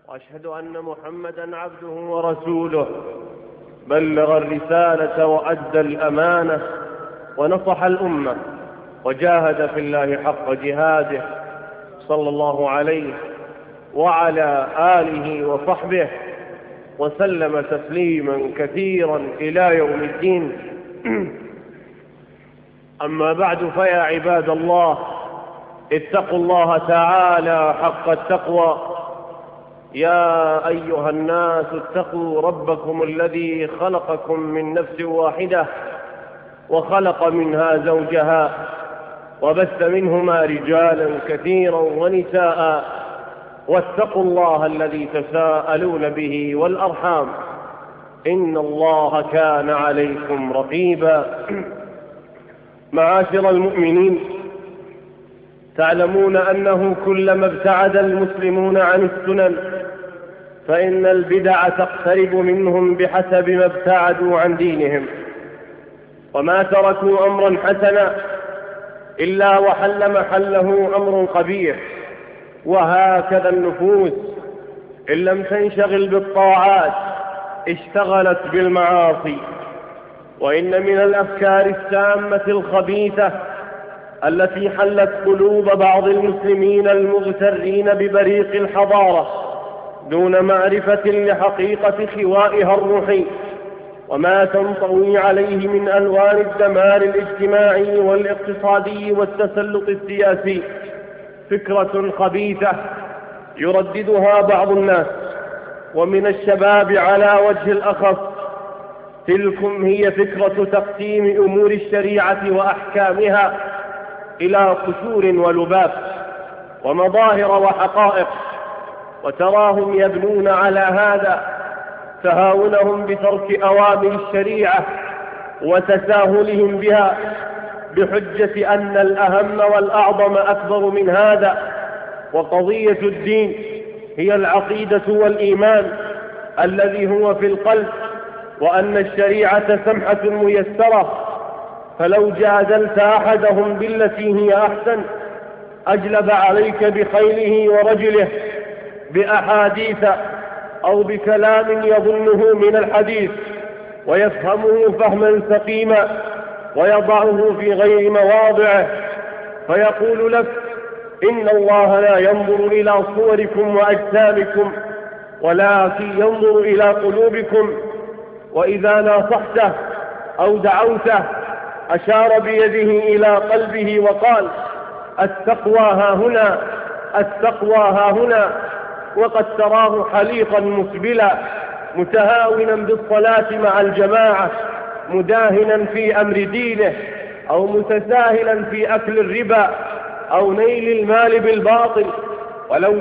وأشهد أن محمدا عبده ورسوله بلغ الرسالة وأدى الأمانة ونصح الأمة وجاهد في الله حق جهاده صلى الله عليه وعلى آله وصحبه وسلم تسليما كثيرا إلى يوم الدين. أما بعد، فيا عباد الله، اتقوا الله تعالى حق التقوى. يا أيها الناس اتقوا ربكم الذي خلقكم من نفس واحدة وخلق منها زوجها وبث منهما رجالا كثيرا ونساء، واتقوا الله الذي تساءلون به والأرحام إن الله كان عليكم رقيبا. معاشر المؤمنين، تعلمون أنه كلما ابتعد المسلمون عن السنن فإن البدع تقترب منهم بحسب ما ابتعدوا عن دينهم، وما تركوا أمرا حسنا إلا وحل محله أمر قبيح. وهكذا النفوس إن لم تنشغل بالطاعات اشتغلت بالمعاصي. وإن من الأفكار السامة الخبيثة التي حلت قلوب بعض المسلمين المغترين ببريق الحضارة دون معرفة لحقيقة خوائها الروحي وما تنطوي عليه من ألوان الدمار الاجتماعي والاقتصادي والتسلط السياسي، فكرة خبيثة يرددها بعض الناس ومن الشباب على وجه الأخص. تلكم هي فكرة تقسيم أمور الشريعة وأحكامها إلى قشور ولباب ومظاهر وحقائق، وتراهم يبنون على هذا تهاونهم بترك أوامر الشريعة وتساهلهم بها بحجة أن الأهم والأعظم أكبر من هذا، وقضية الدين هي العقيدة والإيمان الذي هو في القلب، وأن الشريعة سمحة ميسرة. فلو جادلت أحدهم بالتي هي أحسن أجلب عليك بخيله ورجله بأحاديث أو بكلام يظنه من الحديث ويفهمه فهما سقيما ويضعه في غير مواضعه، فيقول لك إن الله لا ينظر إلى صوركم وأجسامكم ولكن ينظر إلى قلوبكم. وإذا ناصحته أو دعوته أشار بيده إلى قلبه وقال التقوى ها هنا، التقوى ها هنا، وقد تراه حليقا مسبلا متهاونا بالصلاة مع الجماعة، مداهنا في أمر دينه، أو متساهلا في أكل الربا أو نيل المال بالباطل. ولو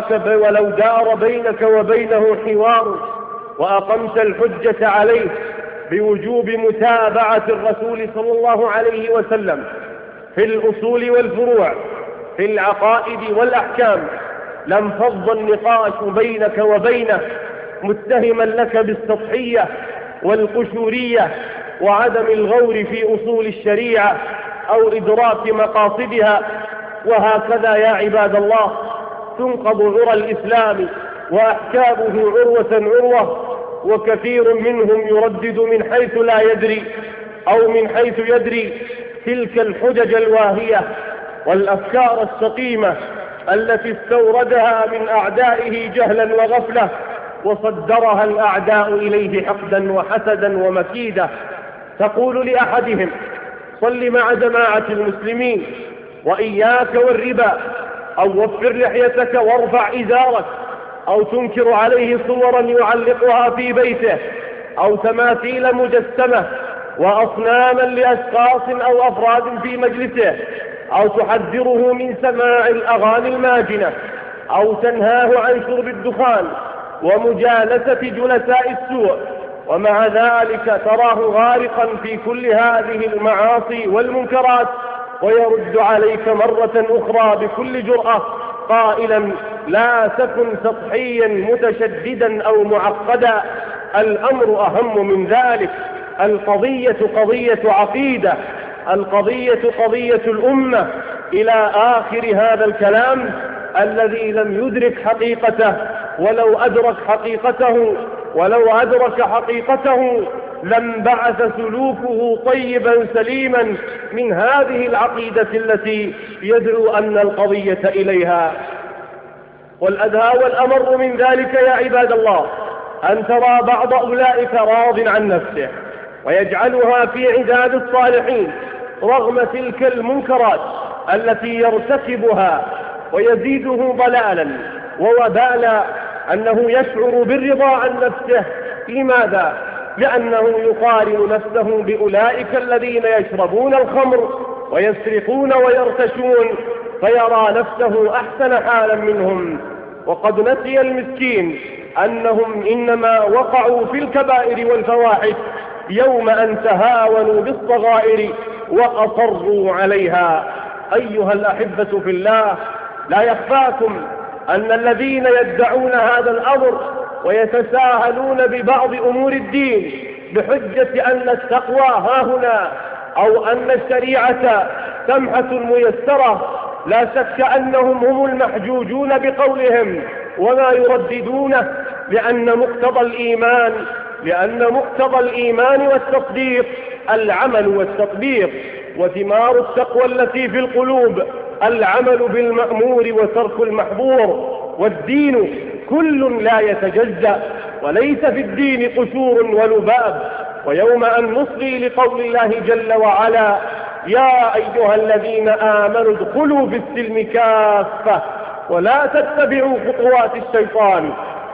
دار بينك وبينه حوار وأقمت الحجة عليه بوجوب متابعة الرسول صلى الله عليه وسلم في الأصول والفروع في العقائد والأحكام لم فض النقاش بينك وبينه، متهما لك بالسطحية والقشورية وعدم الغور في أصول الشريعة أو إدراك مقاصدها. وهكذا يا عباد الله تنقض عرى الإسلام وأحكامه عروة عروة، وكثير منهم يردد من حيث لا يدري أو من حيث يدري تلك الحجج الواهية والأفكار السقيمة التي استوردها من أعدائه جهلا وغفلة وصدرها الأعداء إليه حقدا وحسدا ومكيدة. تقول لأحدهم صل مع جماعة المسلمين وإياك والربا، أو وفر لحيتك وارفع إزارك، أو تنكر عليه صورا يعلقها في بيته، أو تماثيل مجسمة وأصناما لأشخاص أو أفراد في مجلسه، أو تحذره من سماع الأغاني الماجنة، أو تنهاه عن شرب الدخان ومجالسة جلساء السوء. ومع ذلك تراه غارقا في كل هذه المعاصي والمنكرات، ويرد عليك مرة أخرى بكل جرأة قائلا لا تكن سطحيا متشددا أو معقدا، الأمر أهم من ذلك. القضية قضية عقيدة، القضية قضية الأمة، إلى آخر هذا الكلام الذي لم يدرك حقيقته ولو أدرك حقيقته لم بعث سلوكه طيبا سليما من هذه العقيدة التي يدعو أن القضية إليها. والأدهى والأمر من ذلك يا عباد الله أن ترى بعض أولئك راض عن نفسه ويجعلها في عداد الصالحين رغم تلك المنكرات التي يرتكبها، ويزيده ضلالا ووبالا أنه يشعر بالرضا عن نفسه. لماذا؟ لأنه يقارن نفسه بأولئك الذين يشربون الخمر ويسرقون ويرتشون، فيرى نفسه أحسن حالا منهم. وقد نسي المسكين أنهم إنما وقعوا في الكبائر والفواحش يوم أن تهاونوا بالصغائر وأصروا عليها. أيها الأحبة في الله، لا يخفاكم أن الذين يدعون هذا الأمر ويتساهلون ببعض أمور الدين بحجة أن التقوى هاهنا أو أن الشريعة سمحة ميسرة، لا شك أنهم هم المحجوجون بقولهم وما يرددونه، لأن مقتضى الإيمان والتصديق العمل والتطبيق، وثمار التقوى التي في القلوب العمل بالمأمور وترك المحظور. والدين كل لا يتجزأ، وليس في الدين قشور ولباب. ويوم أن نصغي لقول الله جل وعلا: يا أيها الذين آمنوا ادخلوا في السلم كافة ولا تتبعوا خطوات الشيطان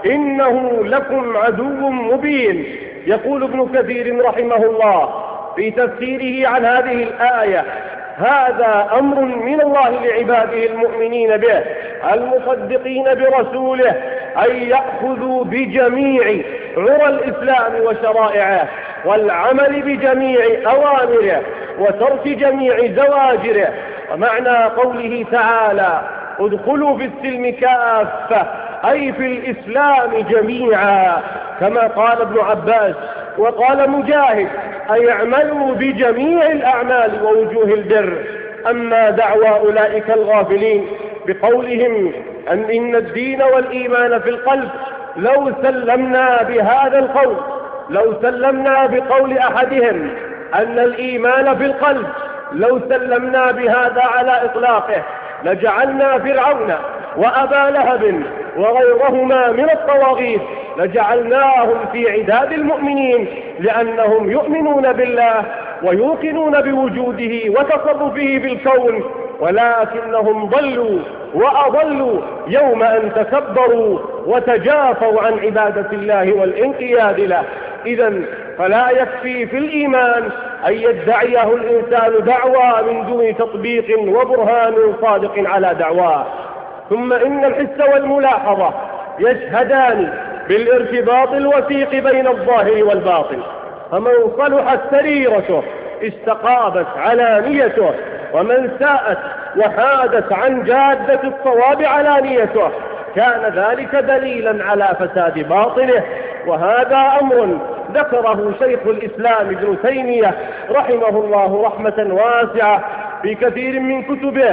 إنه لكم عدو مبين. يقول ابن كثير رحمه الله في تفسيره عن هذه الآية: هذا أمر من الله لعباده المؤمنين به المصدقين برسوله أن يأخذوا بجميع عرى الإسلام وشرائعه والعمل بجميع أوامره وترك جميع زواجره. ومعنى قوله تعالى: ادخلوا في السلم كافة، أي في الإسلام جميعا، كما قال ابن عباس وقال مجاهد: أي اعملوا بجميع الأعمال ووجوه البر. أما دعوى أولئك الغافلين بقولهم إن الدين والإيمان في القلب، لو سلمنا بهذا القول، لو سلمنا بقول أحدهم أن الإيمان في القلب، لو سلمنا بهذا على إطلاقه لجعلنا فرعون وأبا لهب وغيرهما من الطواغيت لجعلناهم في عداد المؤمنين، لأنهم يؤمنون بالله ويوقنون بوجوده وتصرفه بالكون، ولكنهم ضلوا وأضلوا يوم أن تكبروا وتجافوا عن عبادة الله والانقياد له. إذن فلا يكفي في الإيمان أن يدعيه الإنسان دعوى من دون تطبيق وبرهان صادق على دعواه. ثم إن الحس والملاحظة يشهدان بالارتباط الوثيق بين الظاهر والباطن، فمن صلحت سريرته استقامت علانيته، ومن ساءت وحادت عن جادة الصواب علانيته كان ذلك دليلا على فساد باطنه. وهذا أمر ذكره شيخ الإسلام ابن تيمية رحمه الله رحمة واسعة في كثير من كتبه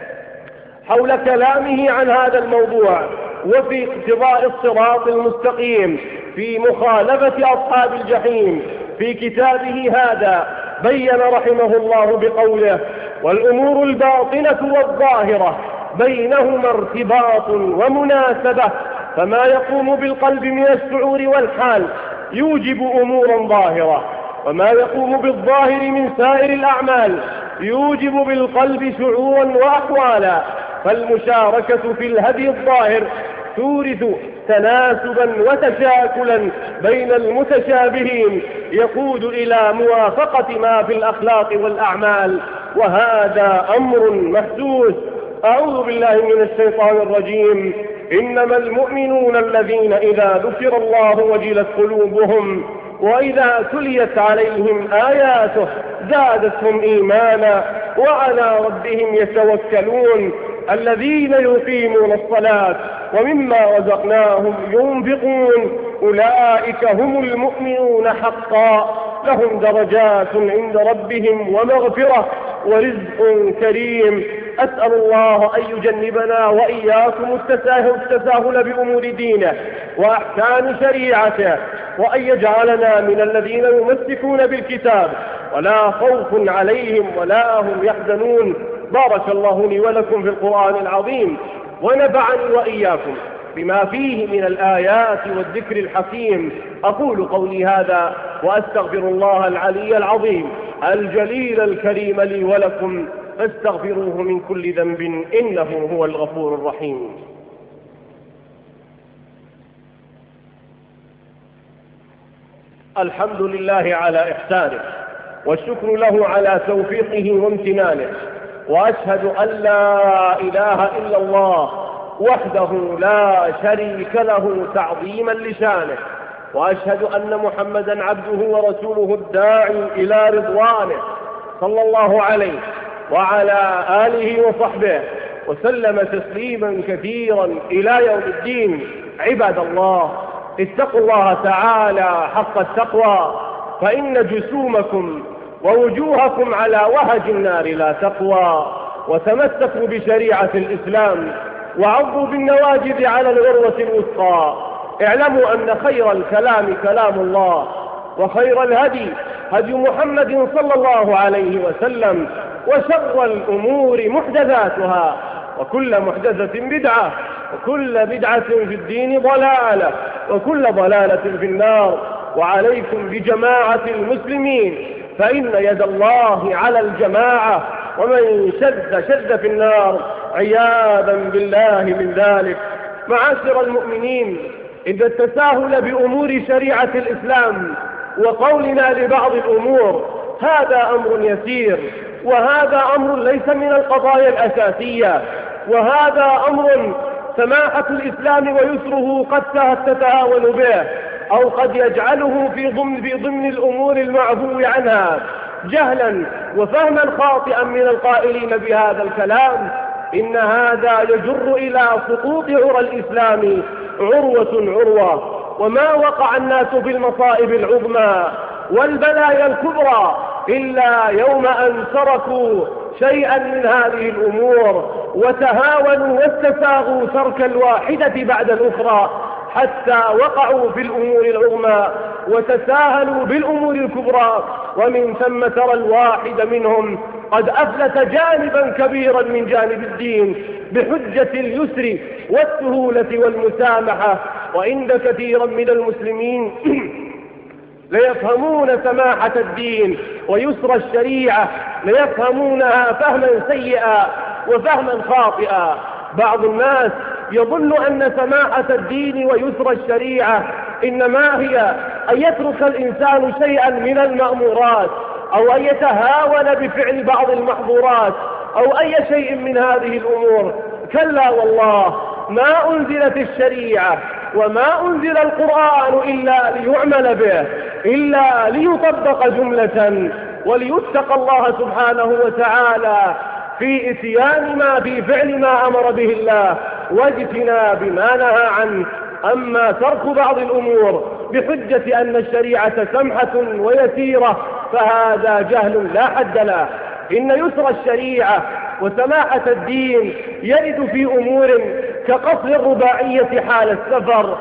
حول كلامه عن هذا الموضوع، وفي اقتضاء الصراط المستقيم في مخالفة أصحاب الجحيم في كتابه هذا بين رحمه الله بقوله: والأمور الباطنة والظاهرة بينهما ارتباط ومناسبة، فما يقوم بالقلب من الشعور والحال يوجب أمورا ظاهرة، وما يقوم بالظاهر من سائر الأعمال يوجب بالقلب شعورا وأحوالا. فالمشاركة في الهدي الظاهر تورث تناسبا وتشاكلا بين المتشابهين يقود إلى موافقة ما في الأخلاق والأعمال، وهذا أمر محسوس. أعوذ بالله من الشيطان الرجيم. إنما المؤمنون الذين إذا ذكر الله وجلت قلوبهم وإذا تليت عليهم آياته زادتهم إيمانا وعلى ربهم يتوكلون الذين يقيمون الصلاة ومما رزقناهم ينفقون أولئك هم المؤمنون حقا لهم درجات عند ربهم ومغفرة ورزق كريم. أسأل الله أن يجنبنا وإياكم التساهل بأمور دينه وأحكام شريعته، وأن يجعلنا من الذين يمسكون بالكتاب ولا خوف عليهم ولا هم يحزنون. بارك الله لي ولكم في القرآن العظيم، ونفعني وإياكم بما فيه من الآيات والذكر الحكيم. أقول قولي هذا وأستغفر الله العلي العظيم الجليل الكريم لي ولكم، فاستغفروه من كل ذنب إنه هو الغفور الرحيم. الحمد لله على إحسانه، والشكر له على توفيقه وامتنانه، وأشهد أن لا إله إلا الله وحده لا شريك له تعظيما لشانه، وأشهد أن محمدا عبده ورسوله الداعي إلى رضوانه، صلى الله عليه وعلى آله وصحبه وسلم تسليما كثيرا إلى يوم الدين. عباد الله، اتقوا الله تعالى حق التقوى، فإن جسومكم ووجوهكم على وهج النار لا تقوى. وتمسكوا بشريعة الإسلام وعضوا بالنواجذ على العروة الوثقى. اعلموا أن خير الكلام كلام الله، وخير الهدي هدي محمد صلى الله عليه وسلم، وشر الأمور محدثاتها، وكل محدثة بدعة، وكل بدعة في الدين ضلالة، وكل ضلالة في النار. وعليكم بجماعة المسلمين، فإن يد الله على الجماعة، ومن شد في النار، عياذا بالله من ذلك. معاشر المؤمنين، إذا التساهل بأمور شريعة الإسلام وقولنا لبعض الأمور هذا أمر يسير، وهذا أمر ليس من القضايا الأساسية، وهذا أمر سماحة الإسلام ويسره قد تتهاون به، أو قد يجعله في ضمن الأمور المعفو عنها، جهلا وفهما خاطئا من القائلين بهذا الكلام. إن هذا يجر إلى سقوط عرى الإسلام عروة، وما وقع الناس في المصائب العظمى والبلايا الكبرى إلا يوم أن تركوا شيئا من هذه الأمور وتهاونوا واستساغوا ترك الواحدة بعد الأخرى، حتى وقعوا في الأمور العظمى وتساهلوا بالأمور الكبرى. ومن ثم ترى الواحد منهم قد أفلت جانبا كبيرا من جانب الدين بحجة اليسر والسهولة والمسامحة. وإن كثيرا من المسلمين ليفهمون سماحة الدين ويسر الشريعة، ليفهمونها فهما سيئا وفهما خاطئا. بعض الناس يظن أن سماحة الدين ويسر الشريعة إنما هي أن يترك الإنسان شيئا من المأمورات، أو أن يتهاون بفعل بعض المحظورات، أو أي شيء من هذه الأمور. كلا والله، ما أنزلت الشريعة وما أنزل القرآن إلا ليعمل به، إلا ليطبق جملة، وليتقى الله سبحانه وتعالى في إتيان في فعل ما أمر به الله واجتناب ما نهى عنه. أما ترك بعض الأمور بحجة أن الشريعة سمحة ويسيرة فهذا جهل لا حد له. إن يسر الشريعة وسماحة الدين يرد في أمور كقصر الرباعية حال السفر،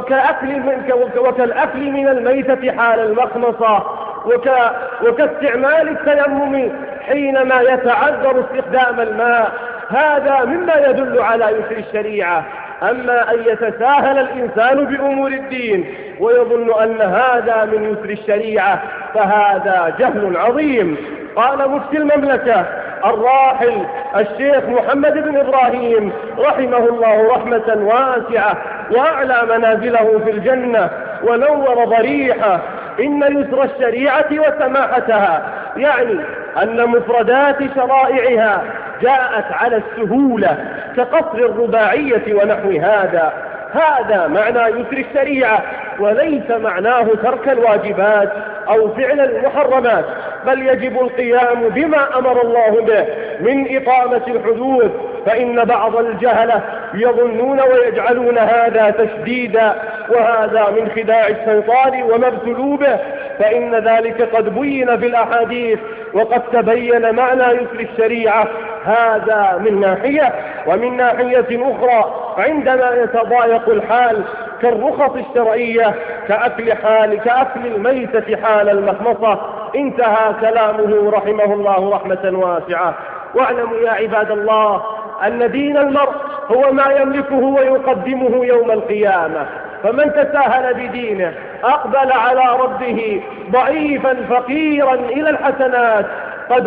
وكالأكل من الميتة حال المخمصة، وكاستعمال التيمم حينما يتعذر استخدام الماء. هذا مما يدل على يسر الشريعة. أما أن يتساهل الإنسان بأمور الدين ويظن أن هذا من يسر الشريعة فهذا جهل عظيم. قال مفتي المملكة الراحل الشيخ محمد بن إبراهيم رحمه الله رحمة واسعة وأعلى منازله في الجنة ونور ضريحه: إن يسر الشريعة وسماحتها يعني أن مفردات شرائعها جاءت على السهولة كقصر الرباعية ونحو هذا. هذا معنى يسر الشريعة، وليس معناه ترك الواجبات أو فعل المحرمات، بل يجب القيام بما أمر الله به من إقامة الحدود. فإن بعض الجهلة يظنون ويجعلون هذا تشديدا، وهذا من خداع الشيطان وما ابتلوا به، فإن ذلك قد بين في الأحاديث وقد تبين معنى يسر الشريعة. هذا من ناحية. ومن ناحية أخرى عندما يتضايق الحال كالرخص الشرعية كأكل الميتة حال المخمصة، انتهى كلامه رحمه الله رحمة واسعة. واعلموا يا عباد الله أن دين المرء هو ما يملكه ويقدمه يوم القيامة، فمن تساهل بدينه أقبل على ربه ضعيفا فقيرا إلى الحسنات، قد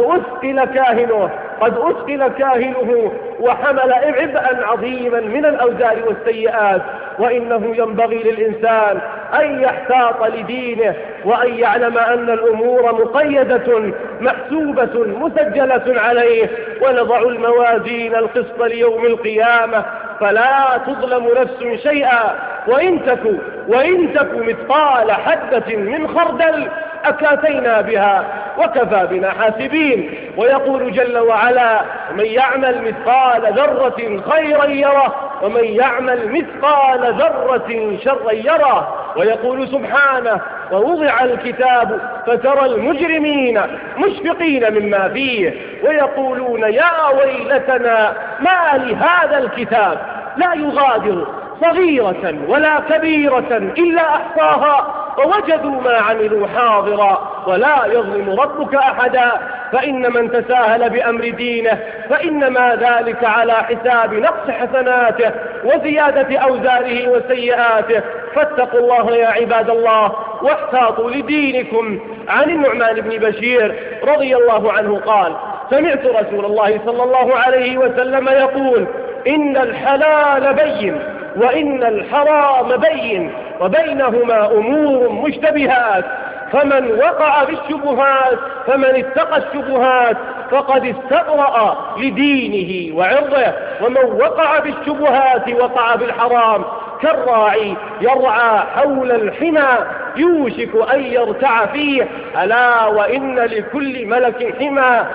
أثقل كاهنه وحمل عبئا عظيما من الأوزار والسيئات. وإنه ينبغي للإنسان أن يحتاط لدينه وأن يعلم أن الأمور مقيدة محسوبة مسجلة عليه. ونضع الموازين القسط ليوم القيامة فلا تظلم نفس شيئا وإن تك مثقال حبة من خردل أتينا بها وكفى بنا حاسبين. ويقول جل وعلا: من يعمل مثقال ذرة خيرا يره ومن يعمل مثقال ذرة شرا يره. ويقول سبحانه: ووضع الكتاب فترى المجرمين مشفقين مما فيه ويقولون يا ويلتنا ما لهذا الكتاب لا يغادر صغيرة ولا كبيرة إلا أحصاها ووجدوا ما عملوا حاضرا ولا يظلم ربك أحدا. فإن من تساهل بأمر دينه فإنما ذلك على حساب نقص حسناته وزيادة أوزاره وسيئاته. فاتقوا الله يا عباد الله واحتاطوا لدينكم. عن النعمان بن بشير رضي الله عنه قال: سمعت رسول الله صلى الله عليه وسلم يقول: إن الحلال بين وإن الحرام بين وبينهما أمور مشتبهات، فمن اتقى الشبهات فقد استبرأ لدينه وعرضه، ومن وقع بالشبهات وقع بالحرام كالراعي يرعى حول الحمى يوشك أن يرتع فيه. ألا وإن لكل ملك حمى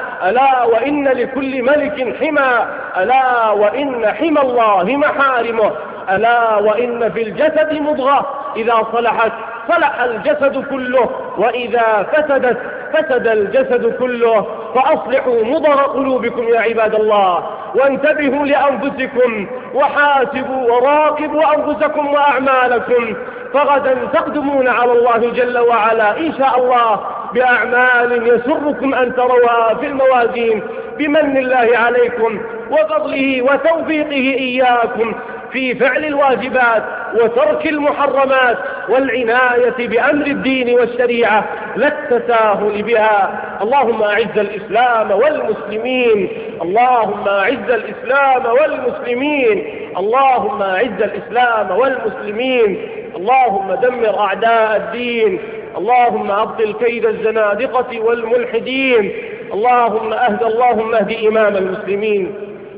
ألا وإن حمى الله محارمه. ألا وإن في الجسد مضغة إذا صلحت صلح الجسد كله وإذا فسدت فسد الجسد كله. فأصلحوا مضغ قلوبكم يا عباد الله، وانتبهوا لأنفسكم وحاسبوا وراقبوا أنفسكم وأعمالكم، فغدا تقدمون على الله جل وعلا إن شاء الله بأعمال يسركم أن تروها في الموازين بمن الله عليكم وفضله وتوفيقه إياكم في فعل الواجبات وترك المحرمات والعناية بأمر الدين والشريعة لا التساهل بها. اللهم أعز الإسلام والمسلمين، اللهم أعز الإسلام والمسلمين، اللهم أعز الإسلام والمسلمين، اللهم دمر أعداء الدين، اللهم أبطل كيد الزنادقة والملحدين، اللهم اهد إمام المسلمين،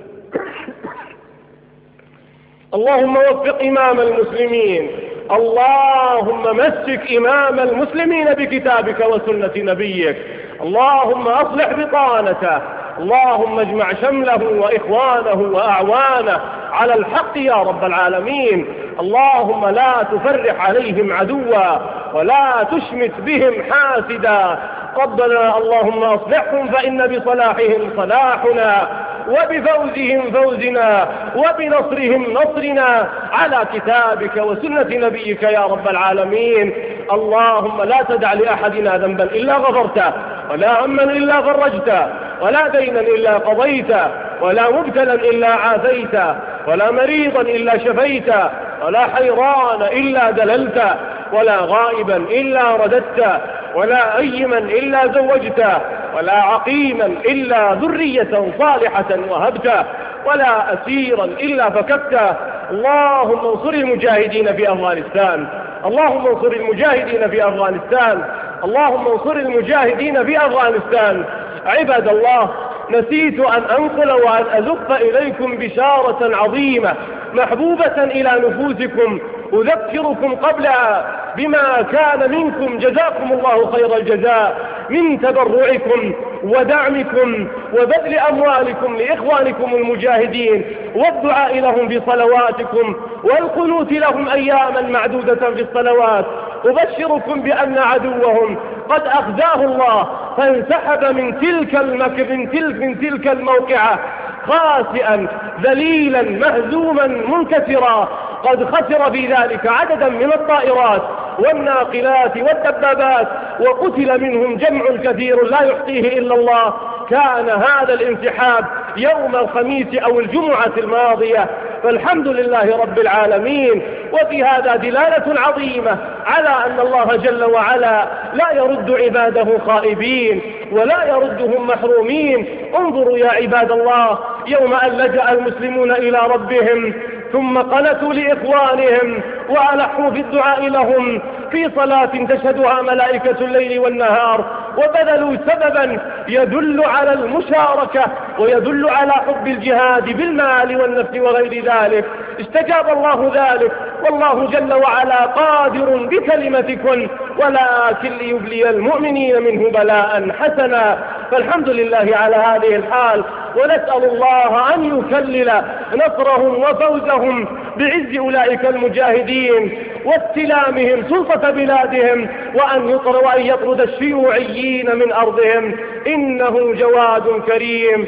اللهم وفق إمام المسلمين، اللهم مسك إمام المسلمين بكتابك وسنة نبيك، اللهم أصلح بطانته، اللهم اجمع شمله وإخوانه وأعوانه على الحق يا رب العالمين، اللهم لا تفرح عليهم عدوا ولا تشمت بهم حاسدا. ربنا اللهم أصلحهم فإن بصلاحهم صلاحنا وبفوزهم فوزنا وبنصرهم نصرنا على كتابك وسنة نبيك يا رب العالمين. اللهم لا تدع لأحدنا ذنبا إلا غفرته، ولا هما إلا فرجته، ولا دينا إلا قضيته، ولا مبتلا إلا عافيته، ولا مريضا إلا شفيته، ولا حيران إلا دللته، ولا غائبا إلا رددته، ولا أيما إلا زوجته، ولا عقيما إلا ذرية صالحة وهبته، ولا أسيرا إلا فككته. اللهم انصر المجاهدين في أفغانستان، اللهم انصر المجاهدين في أفغانستان، اللهم انصر المجاهدين في أفغانستان. عباد الله، نسيت أن أنقل وأن أزف إليكم بشارة عظيمة محبوبة إلى نفوسكم أذكركم قبلها بما كان منكم جزاكم الله خير الجزاء من تبرعكم ودعمكم وبذل أموالكم لإخوانكم المجاهدين والدعاء لهم بصلواتكم والقنوت لهم أياما معدودة في الصلوات. أبشركم بأن عدوهم قد أخزاه الله فانسحب من تلك الموقعة خاسئا ذليلا مهزوما منكسرا، قد خسر في ذلك عددا من الطائرات والناقلات والدبابات، وقتل منهم جمع كثير لا يحصيه إلا الله. كان هذا الانسحاب يوم الخميس أو الجمعة الماضية، فالحمد لله رب العالمين. وفي هذا دلالة عظيمة على أن الله جل وعلا لا يرد عباده خائبين ولا يردهم محرومين. انظروا يا عباد الله، يوم أن لجأ المسلمون إلى ربهم ثم قنتوا لإخوانهم وألحوا في الدعاء لهم في صلاة تشهدها ملائكة الليل والنهار، وبذلوا سببا يدل على المشاركة ويدل على حب الجهاد بالمال والنفس وغير ذلك، استجاب الله ذلك. والله جل وعلا قادر بكلمتكم ولكن ليبلي المؤمنين منه بلاء حسنا. فالحمد لله على هذه الحال، ونسأل الله أن يكلل نصرهم وفوزهم بعز أولئك المجاهدين واستلامهم سلطة بلادهم، وأن يطرد الشيوعيين من أرضهم، إنه جواد كريم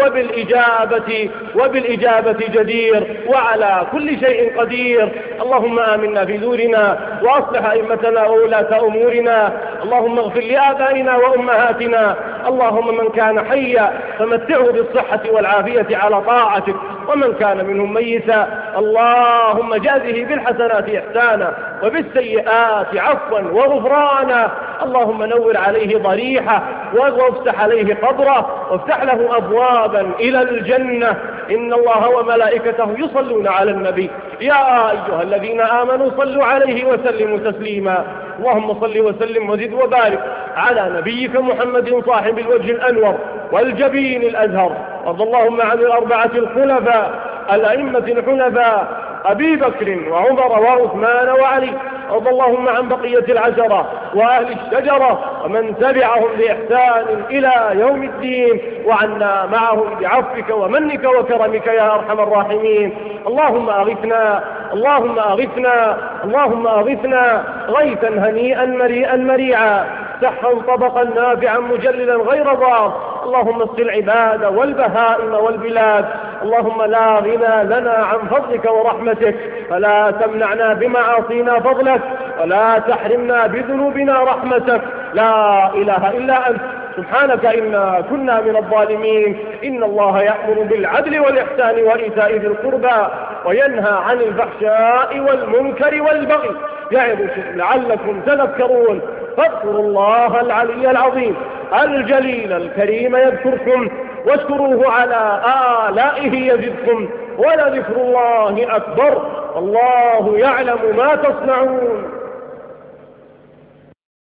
وبالإجابة جدير وعلى كل شيء قدير. اللهم آمنا في دورنا وأصلح أئمتنا وولاة أمورنا. اللهم اغفر لآبائنا وأمهاتنا. اللهم من كان حيا فمتعه بالصحة والعافية على طاعتك، ومن كان منهم ميتا اللهم جازه بالحسنات إحسانا وبالسيئات عفوا وغفرانا. اللهم نور عليه ضريحه وافتح عليه قبره وافتح له أبوابا إلى الجنة. إن الله وملائكته يصلون على النبي يا أيها الذين آمنوا صلوا عليه وسلموا تسليما. اللهم صل وسلم وزد وبارك على نبيك محمد صاحب الوجه الأنور والجبين الأزهر. وارض اللهم عن الأربعة الخلفاء الأئمة الحنفاء أبي بكر وعمر وعثمان وعلي. وارض اللهم عن بقية العشرة وأهل الشجرة ومن تبعهم بإحسان إلى يوم الدين، وعنا معهم بعفوك ومنك وكرمك يا أرحم الراحمين. اللهم أغثنا اللهم أغثنا اللهم أغثنا غيثا هنيئا مريئا مريعا، سحا طبقا نافعا مجللا غير ضار. اللهم اسق العباد والبهائم والبلاد. اللهم لا غنى لنا عن فضلك ورحمتك، فلا تمنعنا بمعاصينا فضلك ولا تحرمنا بذنوبنا رحمتك. لا إله إلا أنت سبحانك إنا كنا من الظالمين. إن الله يأمر بالعدل والإحسان وإيتاء ذي القربى وينهى عن الفحشاء والمنكر والبغي يعظكم لعلكم تذكرون. فاذكروا الله العلي العظيم الجليل الكريم يذكركم، واشكروه على آلائه يزدكم، ولذكر الله أكبر. والله يعلم ما تصنعون.